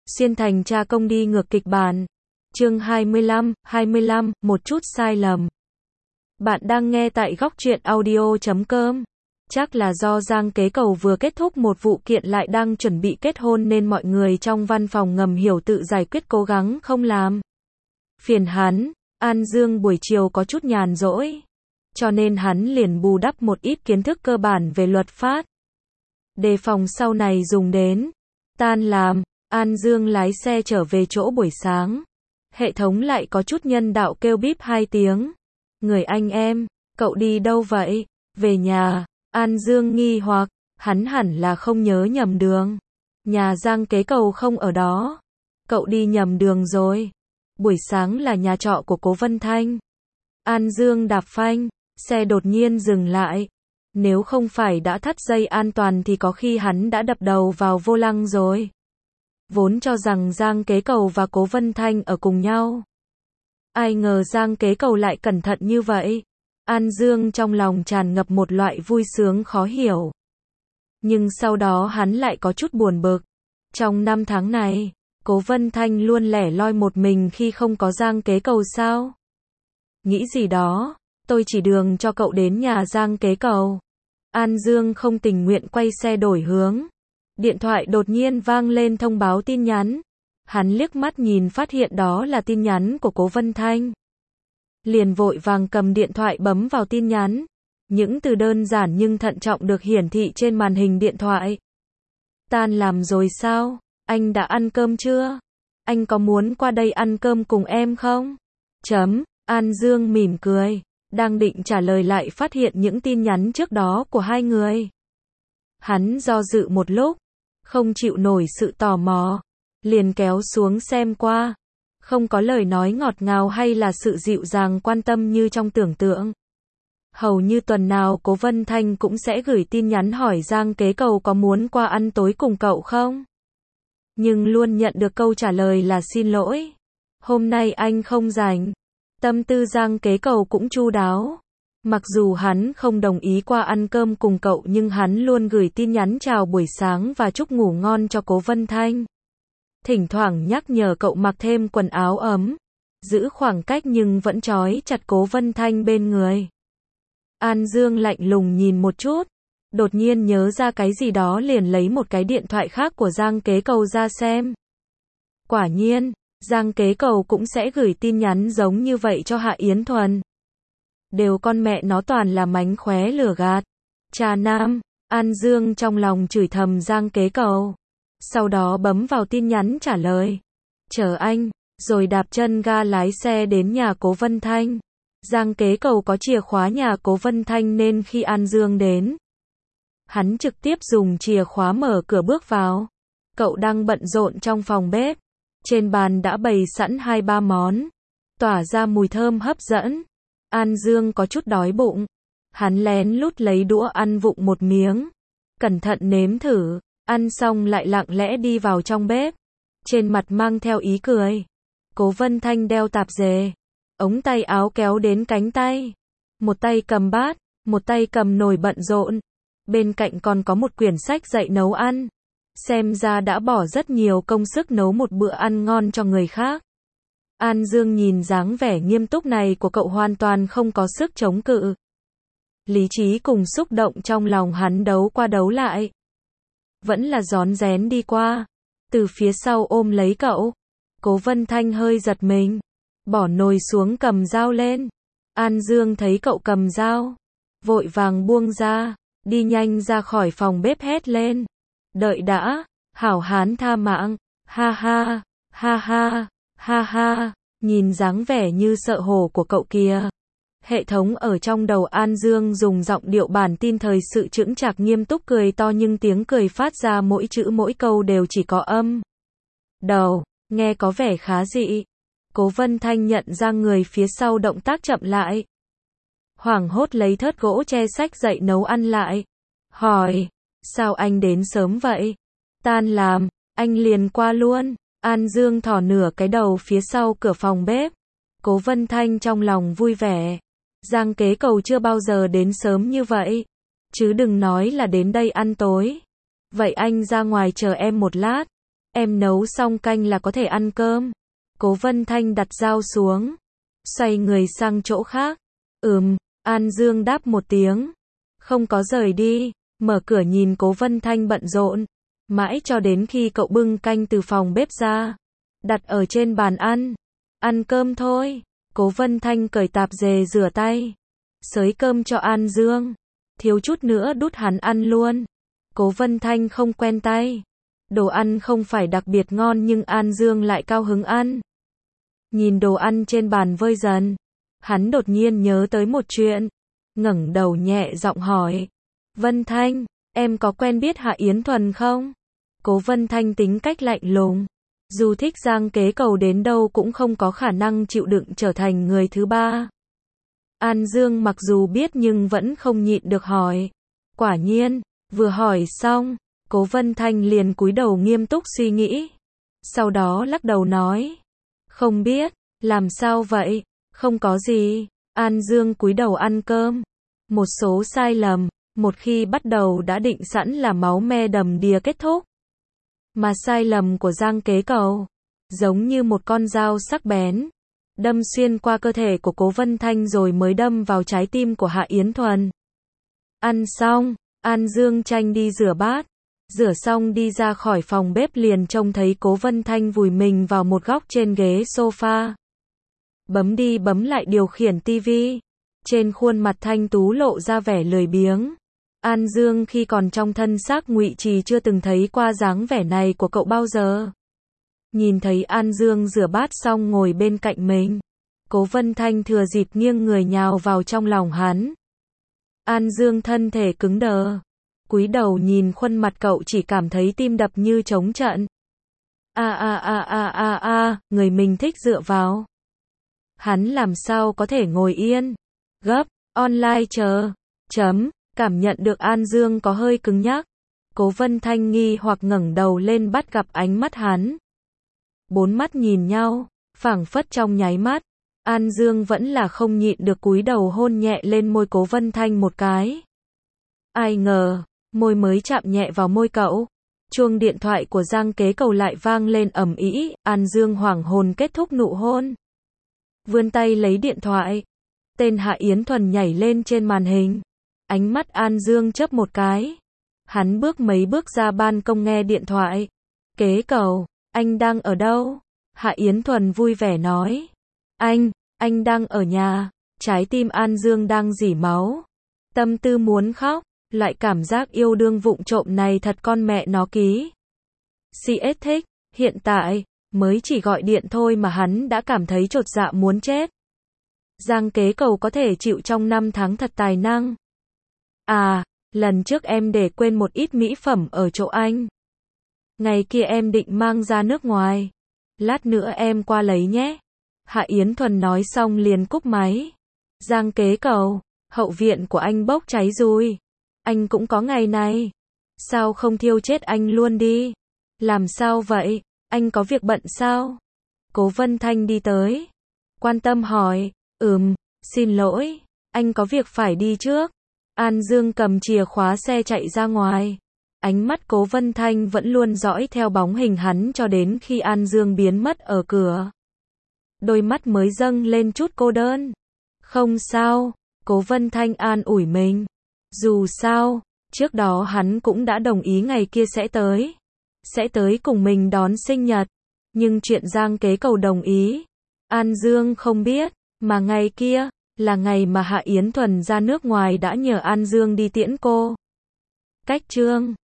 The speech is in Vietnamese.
Xuyên thành tra công đi ngược kịch bản. Chương 25, một chút sai lầm. Bạn đang nghe tại góc truyện audio.com. Chắc là do Giang Kế Cầu vừa kết thúc một vụ kiện lại đang chuẩn bị kết hôn nên mọi người trong văn phòng ngầm hiểu tự giải quyết, cố gắng không làm phiền hắn. An Dương buổi chiều có chút nhàn rỗi, cho nên hắn liền bù đắp một ít kiến thức cơ bản về luật pháp, đề phòng sau này dùng đến. Tan làm, An Dương lái xe trở về chỗ buổi sáng. Hệ thống lại có chút nhân đạo kêu bíp 2 tiếng. Người anh em, cậu đi đâu vậy? Về nhà. An Dương nghi hoặc, hắn hẳn là không nhớ nhầm đường. Nhà Giang Kế Cầu không ở đó. Cậu đi nhầm đường rồi. Buổi sáng là nhà trọ của Cố Vân Thanh. An Dương đạp phanh, xe đột nhiên dừng lại. Nếu không phải đã thắt dây an toàn thì có khi hắn đã đập đầu vào vô lăng rồi. Vốn cho rằng Giang Kế Cầu và Cố Vân Thanh ở cùng nhau. Ai ngờ Giang Kế Cầu lại cẩn thận như vậy. An Dương trong lòng tràn ngập một loại vui sướng khó hiểu. Nhưng sau đó hắn lại có chút buồn bực. Trong 5 tháng này, Cố Vân Thanh luôn lẻ loi một mình khi không có Giang Kế Cầu sao? Nghĩ gì đó, tôi chỉ đường cho cậu đến nhà Giang Kế Cầu. An Dương không tình nguyện quay xe đổi hướng. Điện thoại đột nhiên vang lên thông báo tin nhắn. Hắn liếc mắt nhìn phát hiện đó là tin nhắn của Cố Vân Thanh. Liền vội vàng cầm điện thoại bấm vào tin nhắn. Những từ đơn giản nhưng thận trọng được hiển thị trên màn hình điện thoại. Tan làm rồi sao? Anh đã ăn cơm chưa? Anh có muốn qua đây ăn cơm cùng em không? An Dương mỉm cười. Đang định trả lời lại phát hiện những tin nhắn trước đó của hai người. Hắn do dự một lúc, không chịu nổi sự tò mò, liền kéo xuống xem qua. Không có lời nói ngọt ngào hay là sự dịu dàng quan tâm như trong tưởng tượng. Hầu như tuần nào Cố Vân Thanh cũng sẽ gửi tin nhắn hỏi Giang Kế Cầu có muốn qua ăn tối cùng cậu không? Nhưng luôn nhận được câu trả lời là xin lỗi, hôm nay anh không rảnh. Tâm tư Giang Kế Cầu cũng chu đáo. Mặc dù hắn không đồng ý qua ăn cơm cùng cậu nhưng hắn luôn gửi tin nhắn chào buổi sáng và chúc ngủ ngon cho Cố Vân Thanh. Thỉnh thoảng nhắc nhở cậu mặc thêm quần áo ấm, giữ khoảng cách nhưng vẫn trói chặt Cố Vân Thanh bên người. An Dương lạnh lùng nhìn một chút, đột nhiên nhớ ra cái gì đó liền lấy một cái điện thoại khác của Giang Kế Cầu ra xem. Quả nhiên, Giang Kế Cầu cũng sẽ gửi tin nhắn giống như vậy cho Hạ Yến Thuần. Đều con mẹ nó toàn là mánh khóe lừa gạt. Trà nam, An Dương trong lòng chửi thầm Giang Kế Cầu. Sau đó bấm vào tin nhắn trả lời. Chờ anh, rồi đạp chân ga lái xe đến nhà Cố Vân Thanh. Giang Kế Cầu có chìa khóa nhà Cố Vân Thanh nên khi An Dương đến, hắn trực tiếp dùng chìa khóa mở cửa bước vào. Cậu đang bận rộn trong phòng bếp. Trên bàn đã bày sẵn 2-3 món, tỏa ra mùi thơm hấp dẫn. An Dương có chút đói bụng. Hắn lén lút lấy đũa ăn vụng một miếng, cẩn thận nếm thử, ăn xong lại lặng lẽ đi vào trong bếp. Trên mặt mang theo ý cười. Cố Vân Thanh đeo tạp dề, ống tay áo kéo đến cánh tay. Một tay cầm bát, một tay cầm nồi bận rộn. Bên cạnh còn có một quyển sách dạy nấu ăn. Xem ra đã bỏ rất nhiều công sức nấu một bữa ăn ngon cho người khác. An Dương nhìn dáng vẻ nghiêm túc này của cậu hoàn toàn không có sức chống cự. Lý trí cùng xúc động trong lòng hắn đấu qua đấu lại. Vẫn là rón rén đi qua, từ phía sau ôm lấy cậu. Cố Vân Thanh hơi giật mình, bỏ nồi xuống cầm dao lên. An Dương thấy cậu cầm dao, vội vàng buông ra, đi nhanh ra khỏi phòng bếp hét lên. Đợi đã, hảo hán tha mạng, ha ha, ha ha, ha ha, nhìn dáng vẻ như sợ hổ của cậu kìa. Hệ thống ở trong đầu An Dương dùng giọng điệu bản tin thời sự chững chạc nghiêm túc cười to nhưng tiếng cười phát ra mỗi chữ mỗi câu đều chỉ có âm đầu, nghe có vẻ khá dị. Cố Vân Thanh nhận ra người phía sau động tác chậm lại. Hoảng hốt lấy thớt gỗ che sách dậy nấu ăn lại. Hỏi, sao anh đến sớm vậy? Tan làm, anh liền qua luôn. An Dương thò nửa cái đầu phía sau cửa phòng bếp. Cố Vân Thanh trong lòng vui vẻ. Giang Kế Cầu chưa bao giờ đến sớm như vậy. Chứ đừng nói là đến đây ăn tối. Vậy anh ra ngoài chờ em một lát. Em nấu xong canh là có thể ăn cơm. Cố Vân Thanh đặt dao xuống, xoay người sang chỗ khác. An Dương đáp một tiếng, không có rời đi, mở cửa nhìn Cố Vân Thanh bận rộn, mãi cho đến khi cậu bưng canh từ phòng bếp ra, đặt ở trên bàn ăn. Ăn cơm thôi. Cố Vân Thanh cởi tạp dề rửa tay, xới cơm cho An Dương, thiếu chút nữa đút hắn ăn luôn. Cố Vân Thanh không quen tay. Đồ ăn không phải đặc biệt ngon nhưng An Dương lại cao hứng ăn. Nhìn đồ ăn trên bàn vơi dần, hắn đột nhiên nhớ tới một chuyện, ngẩng đầu nhẹ giọng hỏi. Vân Thanh, em có quen biết Hạ Yến Thuần không? Cố Vân Thanh tính cách lạnh lùng. Dù thích Giang Kế Cầu đến đâu cũng không có khả năng chịu đựng trở thành người thứ ba. An Dương mặc dù biết nhưng vẫn không nhịn được hỏi. Quả nhiên, vừa hỏi xong, Cố Vân Thanh liền cúi đầu nghiêm túc suy nghĩ. Sau đó lắc đầu nói. Không biết, làm sao vậy? Không có gì. An Dương cúi đầu ăn cơm. Một số sai lầm, một khi bắt đầu đã định sẵn là máu me đầm đìa kết thúc. Mà sai lầm của Giang Kế Cầu, giống như một con dao sắc bén, đâm xuyên qua cơ thể của Cố Vân Thanh rồi mới đâm vào trái tim của Hạ Yến Thuần. Ăn xong, An Dương tranh đi rửa bát. Rửa xong đi ra khỏi phòng bếp liền trông thấy Cố Vân Thanh vùi mình vào một góc trên ghế sofa. Bấm đi bấm lại điều khiển tivi. Trên khuôn mặt thanh tú lộ ra vẻ lười biếng. An Dương khi còn trong thân xác Ngụy Trì chưa từng thấy qua dáng vẻ này của cậu bao giờ. Nhìn thấy An Dương rửa bát xong ngồi bên cạnh mình, Cố Vân Thanh thừa dịp nghiêng người nhào vào trong lòng hắn. An Dương thân thể cứng đờ, cúi đầu nhìn khuôn mặt cậu chỉ cảm thấy tim đập như trống trận. Người mình thích dựa vào. Hắn làm sao có thể ngồi yên. Gấp, online chờ. Cảm nhận được An Dương có hơi cứng nhắc. Cố Vân Thanh nghi hoặc ngẩng đầu lên bắt gặp ánh mắt hắn. Bốn mắt nhìn nhau, phảng phất trong nháy mắt. An Dương vẫn là không nhịn được cúi đầu hôn nhẹ lên môi Cố Vân Thanh một cái. Ai ngờ, môi mới chạm nhẹ vào môi cậu, chuông điện thoại của Giang Kế Cầu lại vang lên ầm ĩ. An Dương hoảng hồn kết thúc nụ hôn, vươn tay lấy điện thoại. Tên Hạ Yến Thuần nhảy lên trên màn hình. Ánh mắt An Dương chớp một cái. Hắn bước mấy bước ra ban công nghe điện thoại. Kế Cầu, anh đang ở đâu? Hạ Yến Thuần vui vẻ nói. Anh đang ở nhà. Trái tim An Dương đang rỉ máu. Tâm tư muốn khóc. Loại cảm giác yêu đương vụng trộm này thật con mẹ nó ký. CS thích. Hiện tại, mới chỉ gọi điện thôi mà hắn đã cảm thấy chột dạ muốn chết. Giang Kế Cầu có thể chịu trong 5 tháng thật tài năng. À, lần trước em để quên một ít mỹ phẩm ở chỗ anh. Ngày kia em định mang ra nước ngoài. Lát nữa em qua lấy nhé. Hạ Yến Thuần nói xong liền cúp máy. Giang Kế Cầu, hậu viện của anh bốc cháy rồi. Anh cũng có ngày này. Sao không thiêu chết anh luôn đi? Làm sao vậy? Anh có việc bận sao? Cố Vân Thanh đi tới, quan tâm hỏi. Xin lỗi, anh có việc phải đi trước. An Dương cầm chìa khóa xe chạy ra ngoài. Ánh mắt Cố Vân Thanh vẫn luôn dõi theo bóng hình hắn cho đến khi An Dương biến mất ở cửa. Đôi mắt mới dâng lên chút cô đơn. Không sao, Cố Vân Thanh an ủi mình. Dù sao, trước đó hắn cũng đã đồng ý ngày kia sẽ tới. Sẽ tới cùng mình đón sinh nhật. Nhưng chuyện Giang Kế Cầu đồng ý, An Dương không biết, mà ngày kia là ngày mà Hạ Yến Thuần ra nước ngoài đã nhờ An Dương đi tiễn cô. Cách chương